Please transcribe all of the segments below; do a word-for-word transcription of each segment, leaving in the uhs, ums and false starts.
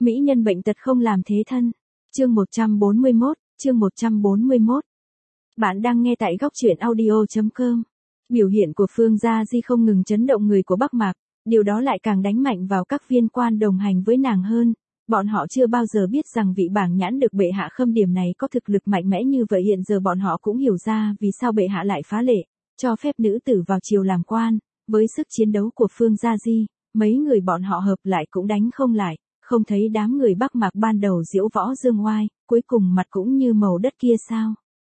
Mỹ nhân bệnh tật không làm thế thân. Chương một trăm bốn mươi mốt, chương một trăm bốn mươi mốt. Bạn đang nghe tại góc truyện audio chấm com. Biểu hiện của Phương Gia Di không ngừng chấn động người của Bắc Mạc, điều đó lại càng đánh mạnh vào các viên quan đồng hành với nàng hơn. Bọn họ chưa bao giờ biết rằng vị bảng nhãn được bệ hạ khâm điểm này có thực lực mạnh mẽ như vậy. Hiện giờ bọn họ cũng hiểu ra vì sao bệ hạ lại phá lệ, cho phép nữ tử vào triều làm quan. Với sức chiến đấu của Phương Gia Di, mấy người bọn họ hợp lại cũng đánh không lại. Không thấy đám người Bắc Mạc ban đầu diễu võ dương oai, cuối cùng mặt cũng như màu đất kia sao?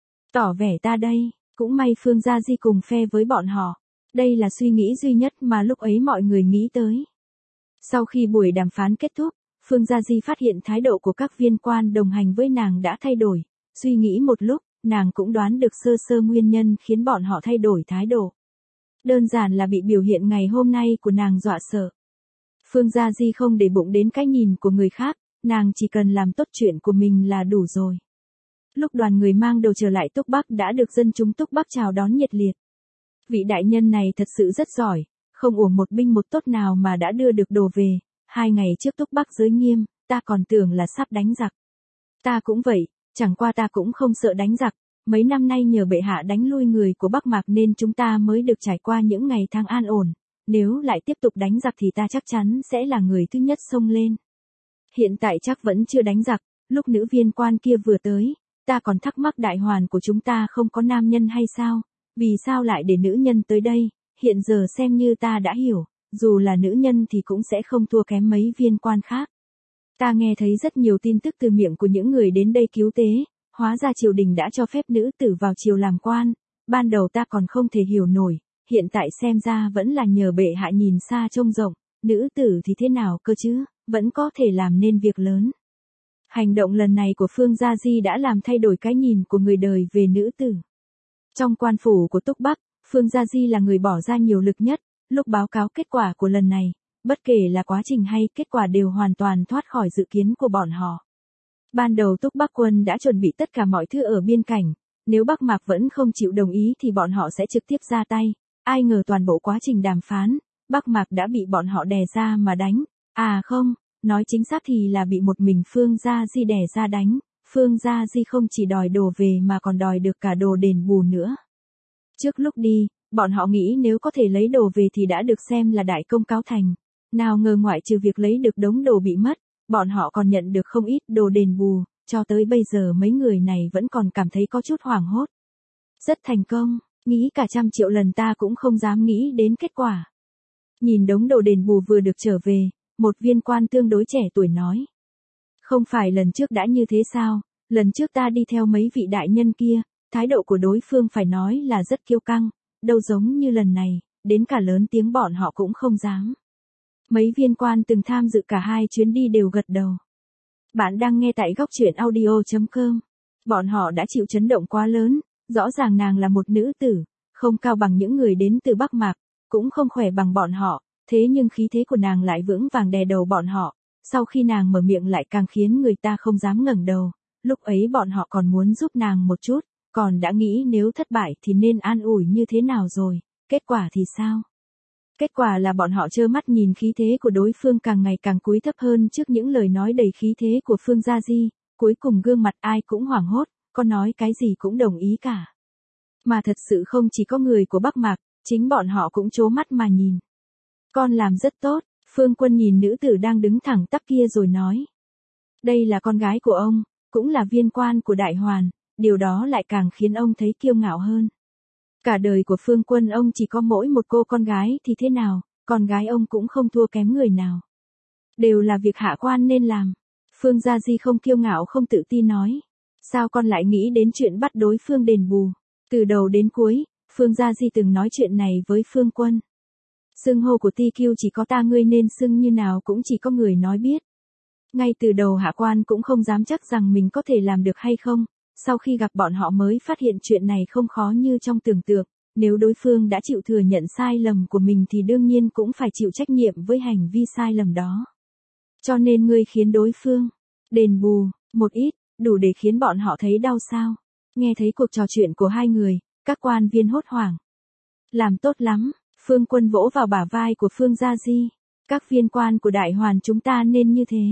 Tỏ vẻ ta đây, cũng may Phương Gia Di cùng phe với bọn họ. Đây là suy nghĩ duy nhất mà lúc ấy mọi người nghĩ tới. Sau khi buổi đàm phán kết thúc, Phương Gia Di phát hiện thái độ của các viên quan đồng hành với nàng đã thay đổi. Suy nghĩ một lúc, nàng cũng đoán được sơ sơ nguyên nhân khiến bọn họ thay đổi thái độ. Đơn giản là bị biểu hiện ngày hôm nay của nàng dọa sợ. Phương Gia Di không để bụng đến cái nhìn của người khác, nàng chỉ cần làm tốt chuyện của mình là đủ rồi. Lúc đoàn người mang đồ trở lại Túc Bắc đã được dân chúng Túc Bắc chào đón nhiệt liệt. Vị đại nhân này thật sự rất giỏi, không uổng một binh một tốt nào mà đã đưa được đồ về. Hai ngày trước Túc Bắc giới nghiêm, ta còn tưởng là sắp đánh giặc. Ta cũng vậy, chẳng qua ta cũng không sợ đánh giặc. Mấy năm nay nhờ bệ hạ đánh lui người của Bắc Mạc nên chúng ta mới được trải qua những ngày tháng an ổn. Nếu lại tiếp tục đánh giặc thì ta chắc chắn sẽ là người thứ nhất xông lên. Hiện tại chắc vẫn chưa đánh giặc, lúc nữ viên quan kia vừa tới, ta còn thắc mắc đại hoàn của chúng ta không có nam nhân hay sao, vì sao lại để nữ nhân tới đây, hiện giờ xem như ta đã hiểu, dù là nữ nhân thì cũng sẽ không thua kém mấy viên quan khác. Ta nghe thấy rất nhiều tin tức từ miệng của những người đến đây cứu tế, hóa ra triều đình đã cho phép nữ tử vào triều làm quan, ban đầu ta còn không thể hiểu nổi. Hiện tại xem ra vẫn là nhờ bệ hạ nhìn xa trông rộng, nữ tử thì thế nào cơ chứ, vẫn có thể làm nên việc lớn. Hành động lần này của Phương Gia Di đã làm thay đổi cái nhìn của người đời về nữ tử. Trong quan phủ của Túc Bắc, Phương Gia Di là người bỏ ra nhiều lực nhất, lúc báo cáo kết quả của lần này, bất kể là quá trình hay kết quả đều hoàn toàn thoát khỏi dự kiến của bọn họ. Ban đầu Túc Bắc quân đã chuẩn bị tất cả mọi thứ ở biên cảnh, nếu Bắc Mạc vẫn không chịu đồng ý thì bọn họ sẽ trực tiếp ra tay. Ai ngờ toàn bộ quá trình đàm phán, Bắc Mạc đã bị bọn họ đè ra mà đánh. À không, nói chính xác thì là bị một mình Phương Gia Di đè ra đánh. Phương Gia Di không chỉ đòi đồ về mà còn đòi được cả đồ đền bù nữa. Trước lúc đi, bọn họ nghĩ nếu có thể lấy đồ về thì đã được xem là đại công cáo thành. Nào ngờ ngoại trừ việc lấy được đống đồ bị mất, bọn họ còn nhận được không ít đồ đền bù, cho tới bây giờ mấy người này vẫn còn cảm thấy có chút hoảng hốt. Rất thành công. Nghĩ cả trăm triệu lần ta cũng không dám nghĩ đến kết quả. Nhìn đống đồ đền bù vừa được trở về, một viên quan tương đối trẻ tuổi nói. Không phải lần trước đã như thế sao, lần trước ta đi theo mấy vị đại nhân kia, thái độ của đối phương phải nói là rất kiêu căng, đâu giống như lần này, đến cả lớn tiếng bọn họ cũng không dám. Mấy viên quan từng tham dự cả hai chuyến đi đều gật đầu. Bạn đang nghe tại góc truyện audio chấm com. Bọn họ đã chịu chấn động quá lớn. Rõ ràng nàng là một nữ tử, không cao bằng những người đến từ Bắc Mạc, cũng không khỏe bằng bọn họ, thế nhưng khí thế của nàng lại vững vàng đè đầu bọn họ, sau khi nàng mở miệng lại càng khiến người ta không dám ngẩng đầu, lúc ấy bọn họ còn muốn giúp nàng một chút, còn đã nghĩ nếu thất bại thì nên an ủi như thế nào rồi, kết quả thì sao? Kết quả là bọn họ trơ mắt nhìn khí thế của đối phương càng ngày càng cúi thấp hơn trước những lời nói đầy khí thế của Phương Gia Di, cuối cùng gương mặt ai cũng hoảng hốt. Con nói cái gì cũng đồng ý cả. Mà thật sự không chỉ có người của Bắc Mạc, chính bọn họ cũng trố mắt mà nhìn. Con làm rất tốt, Phương Quân nhìn nữ tử đang đứng thẳng tắp kia rồi nói. Đây là con gái của ông, cũng là viên quan của Đại Hoàn, điều đó lại càng khiến ông thấy kiêu ngạo hơn. Cả đời của Phương Quân ông chỉ có mỗi một cô con gái thì thế nào, con gái ông cũng không thua kém người nào. Đều là việc hạ quan nên làm. Phương Gia Di không kiêu ngạo không tự tin nói. Sao con lại nghĩ đến chuyện bắt đối phương đền bù? Từ đầu đến cuối, Phương Gia Di từng nói chuyện này với Phương Quân. Xưng hô của Ti Kiêu chỉ có ta ngươi nên xưng như nào cũng chỉ có người nói biết. Ngay từ đầu hạ quan cũng không dám chắc rằng mình có thể làm được hay không, sau khi gặp bọn họ mới phát hiện chuyện này không khó như trong tưởng tượng, nếu đối phương đã chịu thừa nhận sai lầm của mình thì đương nhiên cũng phải chịu trách nhiệm với hành vi sai lầm đó. Cho nên ngươi khiến đối phương đền bù một ít, đủ để khiến bọn họ thấy đau sao? Nghe thấy cuộc trò chuyện của hai người, các quan viên hốt hoảng. Làm tốt lắm, Phương Quân vỗ vào bả vai của Phương Gia Di. Các viên quan của Đại Hoàn chúng ta nên như thế.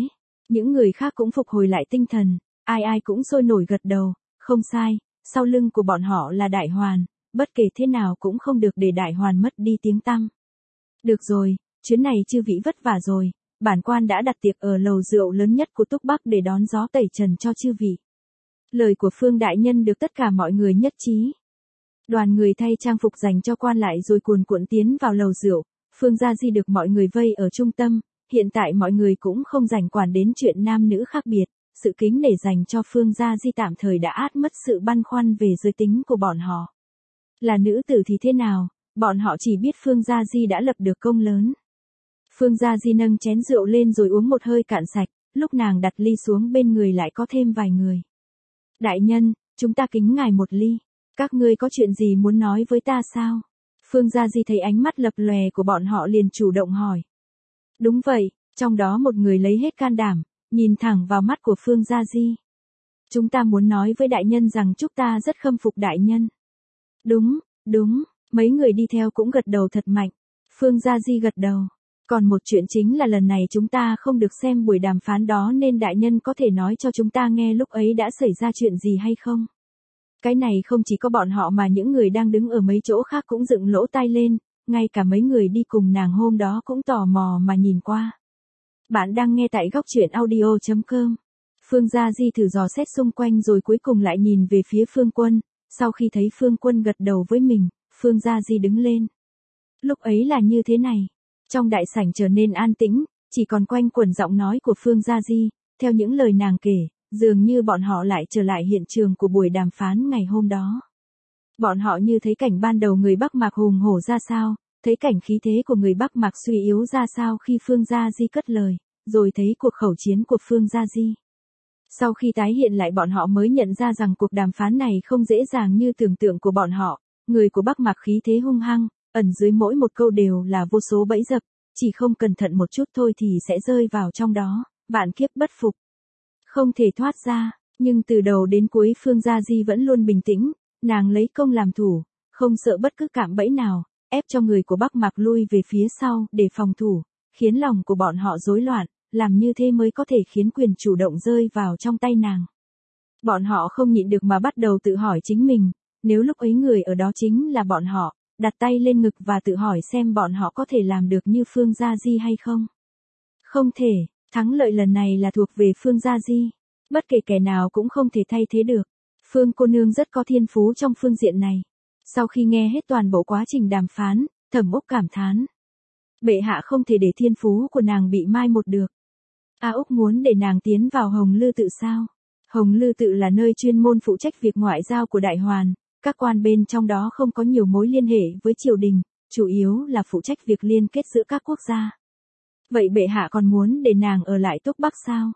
Những người khác cũng phục hồi lại tinh thần, ai ai cũng sôi nổi gật đầu, không sai, sau lưng của bọn họ là Đại Hoàn, bất kể thế nào cũng không được để Đại Hoàn mất đi tiếng tăm. Được rồi, chuyến này chư vị vất vả rồi, bản quan đã đặt tiệc ở lầu rượu lớn nhất của Túc Bắc để đón gió tẩy trần cho chư vị. Lời của Phương đại nhân được tất cả mọi người nhất trí. Đoàn người thay trang phục dành cho quan lại rồi cuồn cuộn tiến vào lầu rượu, Phương Gia Di được mọi người vây ở trung tâm, hiện tại mọi người cũng không rảnh quản đến chuyện nam nữ khác biệt, sự kính nể dành cho Phương Gia Di tạm thời đã át mất sự băn khoăn về giới tính của bọn họ. Là nữ tử thì thế nào, bọn họ chỉ biết Phương Gia Di đã lập được công lớn. Phương Gia Di nâng chén rượu lên rồi uống một hơi cạn sạch, lúc nàng đặt ly xuống bên người lại có thêm vài người. Đại nhân, chúng ta kính ngài một ly. Các ngươi có chuyện gì muốn nói với ta sao? Phương Gia Di thấy ánh mắt lập lòe của bọn họ liền chủ động hỏi. Đúng vậy, trong đó một người lấy hết can đảm, nhìn thẳng vào mắt của Phương Gia Di. Chúng ta muốn nói với đại nhân rằng chúng ta rất khâm phục đại nhân. Đúng, đúng, mấy người đi theo cũng gật đầu thật mạnh. Phương Gia Di gật đầu. Còn một chuyện chính là lần này chúng ta không được xem buổi đàm phán đó nên đại nhân có thể nói cho chúng ta nghe lúc ấy đã xảy ra chuyện gì hay không? Cái này không chỉ có bọn họ mà những người đang đứng ở mấy chỗ khác cũng dựng lỗ tai lên, ngay cả mấy người đi cùng nàng hôm đó cũng tò mò mà nhìn qua. Bạn đang nghe tại góc truyện audio chấm com. Phương Gia Di thử dò xét xung quanh rồi cuối cùng lại nhìn về phía Phương Quân, sau khi thấy Phương Quân gật đầu với mình, Phương Gia Di đứng lên. Lúc ấy là như thế này, trong đại sảnh trở nên an tĩnh, chỉ còn quanh quẩn giọng nói của Phương Gia Di, theo những lời nàng kể. Dường như bọn họ lại trở lại hiện trường của buổi đàm phán ngày hôm đó. Bọn họ như thấy cảnh ban đầu người Bắc Mạc hùng hổ ra sao, thấy cảnh khí thế của người Bắc Mạc suy yếu ra sao khi Phương Gia Di cất lời, rồi thấy cuộc khẩu chiến của Phương Gia Di. Sau khi tái hiện lại bọn họ mới nhận ra rằng cuộc đàm phán này không dễ dàng như tưởng tượng của bọn họ, người của Bắc Mạc khí thế hung hăng, ẩn dưới mỗi một câu đều là vô số bẫy dập, chỉ không cẩn thận một chút thôi thì sẽ rơi vào trong đó, vạn kiếp bất phục. Không thể thoát ra, nhưng từ đầu đến cuối Phương Gia Di vẫn luôn bình tĩnh, nàng lấy công làm thủ, không sợ bất cứ cạm bẫy nào, ép cho người của Bắc Mạc lui về phía sau để phòng thủ, khiến lòng của bọn họ rối loạn, làm như thế mới có thể khiến quyền chủ động rơi vào trong tay nàng. Bọn họ không nhịn được mà bắt đầu tự hỏi chính mình, nếu lúc ấy người ở đó chính là bọn họ, đặt tay lên ngực và tự hỏi xem bọn họ có thể làm được như Phương Gia Di hay không. Không thể. Thắng lợi lần này là thuộc về Phương Gia Di. Bất kể kẻ nào cũng không thể thay thế được. Phương cô nương rất có thiên phú trong phương diện này. Sau khi nghe hết toàn bộ quá trình đàm phán, Thẩm Úc cảm thán. Bệ hạ không thể để thiên phú của nàng bị mai một được. A Úc muốn để nàng tiến vào Hồng Lư Tự sao? Hồng Lư Tự là nơi chuyên môn phụ trách việc ngoại giao của Đại Hoàn. Các quan bên trong đó không có nhiều mối liên hệ với triều đình, chủ yếu là phụ trách việc liên kết giữa các quốc gia. Vậy bệ hạ còn muốn để nàng ở lại Túc Bắc sao?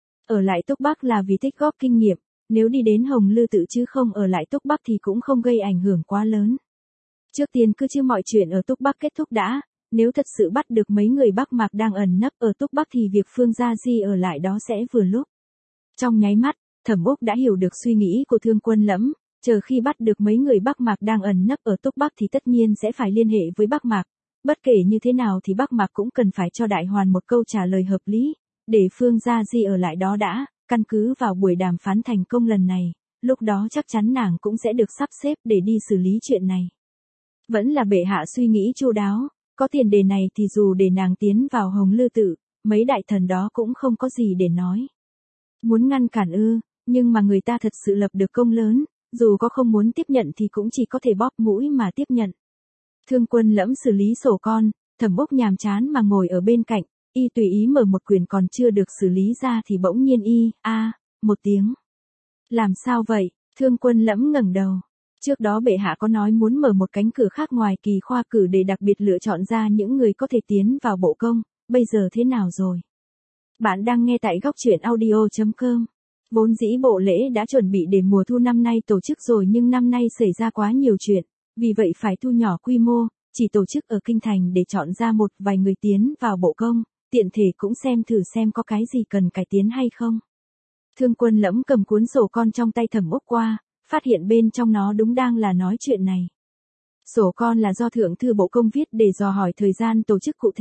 Ở lại Túc Bắc là vì tích góp kinh nghiệm, nếu đi đến Hồng Lư Tự chứ không ở lại Túc Bắc thì cũng không gây ảnh hưởng quá lớn. Trước tiên cứ chứ mọi chuyện ở Túc Bắc kết thúc đã, nếu thật sự bắt được mấy người Bắc Mạc đang ẩn nấp ở Túc Bắc thì việc Phương Gia Di ở lại đó sẽ vừa lúc. Trong nháy mắt, Thẩm Úc đã hiểu được suy nghĩ của Thương Quân Lẫm, chờ khi bắt được mấy người Bắc Mạc đang ẩn nấp ở Túc Bắc thì tất nhiên sẽ phải liên hệ với Bắc Mạc. Bất kể như thế nào thì Bắc Mạc cũng cần phải cho Đại Hoàn một câu trả lời hợp lý, để Phương Gia Di ở lại đó đã, căn cứ vào buổi đàm phán thành công lần này, lúc đó chắc chắn nàng cũng sẽ được sắp xếp để đi xử lý chuyện này. Vẫn là bệ hạ suy nghĩ chu đáo, có tiền đề này thì dù để nàng tiến vào Hồng Lư Tự, mấy đại thần đó cũng không có gì để nói. Muốn ngăn cản ư, nhưng mà người ta thật sự lập được công lớn, dù có không muốn tiếp nhận thì cũng chỉ có thể bóp mũi mà tiếp nhận. Thương Quân Lẫm xử lý sổ con, Thẩm Úc nhàm chán mà ngồi ở bên cạnh, y tùy ý mở một quyển còn chưa được xử lý ra thì bỗng nhiên y, a, à, một tiếng. Làm sao vậy? Thương Quân Lẫm ngẩng đầu. Trước đó bệ hạ có nói muốn mở một cánh cửa khác ngoài kỳ khoa cử để đặc biệt lựa chọn ra những người có thể tiến vào bộ công, bây giờ thế nào rồi? Bạn đang nghe tại góc truyện audio chấm com. Vốn dĩ bộ lễ đã chuẩn bị để mùa thu năm nay tổ chức rồi nhưng năm nay xảy ra quá nhiều chuyện, vì vậy phải thu nhỏ quy mô, chỉ tổ chức ở kinh thành để chọn ra một vài người tiến vào bộ công, tiện thể cũng xem thử xem có cái gì cần cải tiến hay không. Thương Quân Lẫm cầm cuốn sổ con trong tay Thẩm Úc qua, phát hiện bên trong nó đúng đang là nói chuyện này. Sổ con là do Thượng thư Bộ Công viết để dò hỏi thời gian tổ chức cụ thể,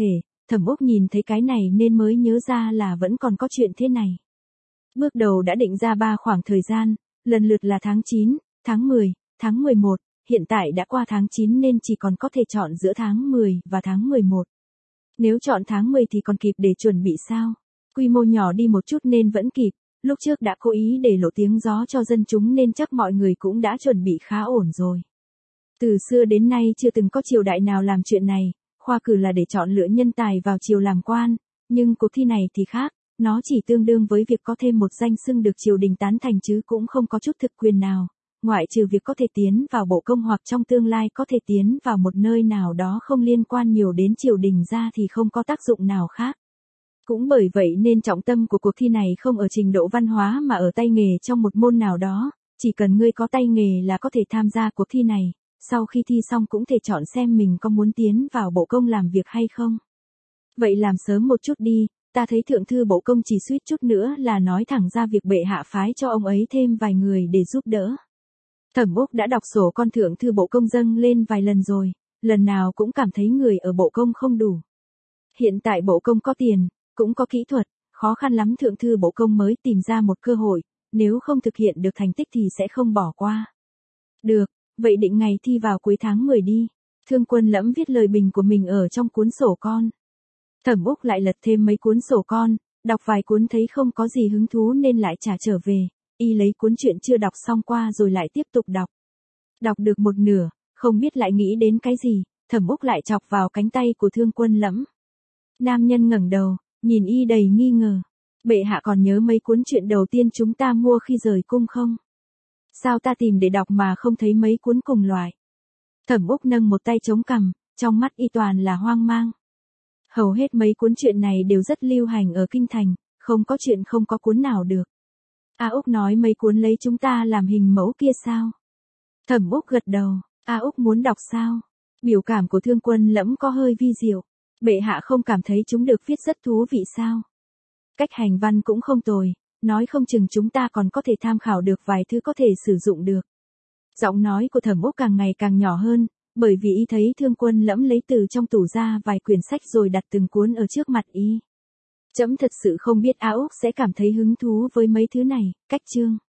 Thẩm Úc nhìn thấy cái này nên mới nhớ ra là vẫn còn có chuyện thế này. Bước đầu đã định ra ba khoảng thời gian, lần lượt là tháng chín, tháng mười, tháng mười một, hiện tại đã qua tháng chín nên chỉ còn có thể chọn giữa tháng mười và tháng mười một. Nếu chọn tháng mười thì còn kịp để chuẩn bị sao? Quy mô nhỏ đi một chút nên vẫn kịp, lúc trước đã cố ý để lộ tiếng gió cho dân chúng nên chắc mọi người cũng đã chuẩn bị khá ổn rồi. Từ xưa đến nay chưa từng có triều đại nào làm chuyện này, khoa cử là để chọn lựa nhân tài vào triều làm quan, nhưng cuộc thi này thì khác, nó chỉ tương đương với việc có thêm một danh xưng được triều đình tán thành chứ cũng không có chút thực quyền nào, ngoại trừ việc có thể tiến vào bộ công hoặc trong tương lai có thể tiến vào một nơi nào đó không liên quan nhiều đến triều đình ra thì không có tác dụng nào khác. Cũng bởi vậy nên trọng tâm của cuộc thi này không ở trình độ văn hóa mà ở tay nghề trong một môn nào đó, chỉ cần ngươi có tay nghề là có thể tham gia cuộc thi này, sau khi thi xong cũng thể chọn xem mình có muốn tiến vào bộ công làm việc hay không. Vậy làm sớm một chút đi, ta thấy thượng thư bộ công chỉ suýt chút nữa là nói thẳng ra việc bệ hạ phái cho ông ấy thêm vài người để giúp đỡ. Thẩm Úc đã đọc sổ con thượng thư bộ công dâng lên vài lần rồi, lần nào cũng cảm thấy người ở bộ công không đủ. Hiện tại bộ công có tiền, cũng có kỹ thuật, khó khăn lắm thượng thư bộ công mới tìm ra một cơ hội, nếu không thực hiện được thành tích thì sẽ không bỏ qua. Được, vậy định ngày thi vào cuối tháng mười đi. Thương Quân Lẫm viết lời bình của mình ở trong cuốn sổ con. Thẩm Úc lại lật thêm mấy cuốn sổ con, đọc vài cuốn thấy không có gì hứng thú nên lại trả trở về, y lấy cuốn chuyện chưa đọc xong qua rồi lại tiếp tục đọc. Đọc được một nửa, không biết lại nghĩ đến cái gì, Thẩm Úc lại chọc vào cánh tay của Thương Quân Lẫm. Nam nhân ngẩng đầu, nhìn y đầy nghi ngờ. Bệ hạ còn nhớ mấy cuốn chuyện đầu tiên chúng ta mua khi rời cung không? Sao ta tìm để đọc mà không thấy mấy cuốn cùng loại? Thẩm Úc nâng một tay chống cằm, trong mắt y toàn là hoang mang. Hầu hết mấy cuốn chuyện này đều rất lưu hành ở kinh thành, không có chuyện không có cuốn nào được. A Úc nói mấy cuốn lấy chúng ta làm hình mẫu kia sao? Thẩm Úc gật đầu, A Úc muốn đọc sao? Biểu cảm của Thương Quân Lẫm có hơi vi diệu. Bệ hạ không cảm thấy chúng được viết rất thú vị sao? Cách hành văn cũng không tồi, nói không chừng chúng ta còn có thể tham khảo được vài thứ có thể sử dụng được. Giọng nói của Thẩm Úc càng ngày càng nhỏ hơn, bởi vì y thấy Thương Quân Lẫm lấy từ trong tủ ra vài quyển sách rồi đặt từng cuốn ở trước mặt y. Trẫm thật sự không biết A Úc sẽ cảm thấy hứng thú với mấy thứ này, cách chương.